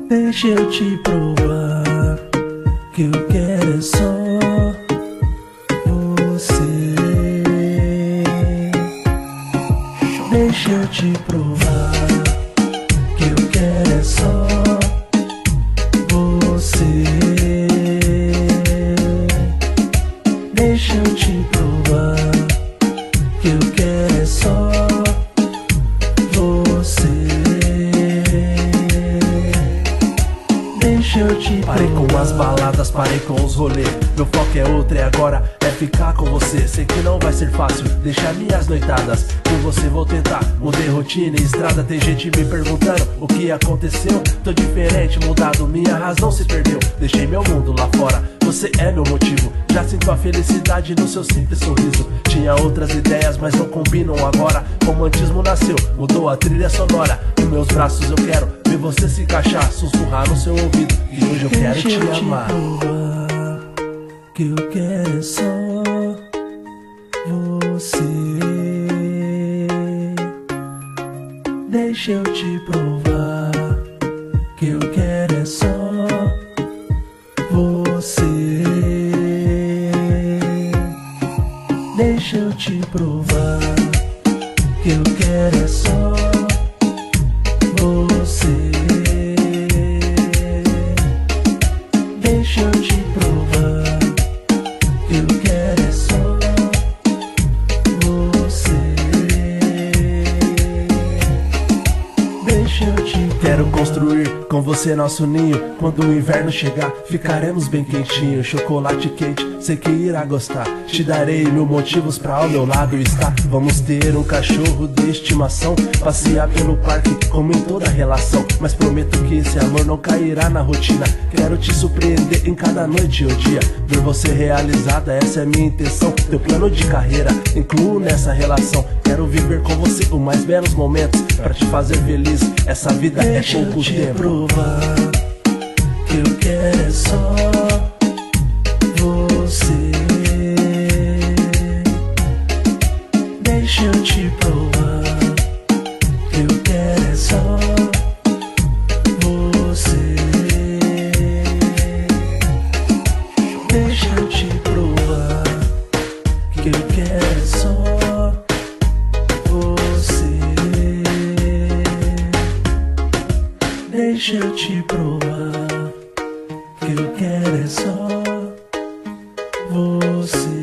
Deixa eu te provar que eu quero é só você. Deixa eu te provar que eu quero é só você. Deixa eu te provar que eu quero é só você. Deixa eu te Parei com as baladas, parei com os rolês. Meu foco é outro e agora é ficar com você. Sei que não vai ser fácil deixar minhas noitadas. Com você vou tentar, mudei rotina e estrada. Tem gente me perguntando o que aconteceu. Tô diferente, mudado, minha razão se perdeu. Deixei meu mundo lá fora, você é meu motivo. Já sinto a felicidade no seu simples sorriso. Tinha outras ideias, mas não combinam agora. Romantismo nasceu, mudou a trilha sonora. Nos meus braços eu quero ver você se encaixar, sussurrar no seu ouvido, e hoje eu quero te amar. Provar que eu quero é só você. Deixa eu te provar que eu quero é só você. Deixa eu te provar que eu quero é só você. Deixa eu te provar que eu quero é só você. Deixa eu te provar. Quero construir com você nosso ninho. Quando o inverno chegar, ficaremos bem quentinho. Chocolate quente, sei que irá gostar. Te darei 1000 motivos pra ao meu lado estar. Vamos ter um cachorro de estimação, passear pelo parque como em toda relação. Mas prometo que esse amor não cairá na rotina. Quero te surpreender em cada noite ou dia. Ver você realizada, essa é minha intenção. Teu plano de carreira, incluo nessa relação. Quero viver com você os mais belos momentos, pra te fazer feliz, essa vida é pouco tempo. Provar que eu quero é só você. Deixa eu te provar que eu quero é só você. Deixa eu te provar que eu quero é só você. Deixa eu te provar que eu quero é só você.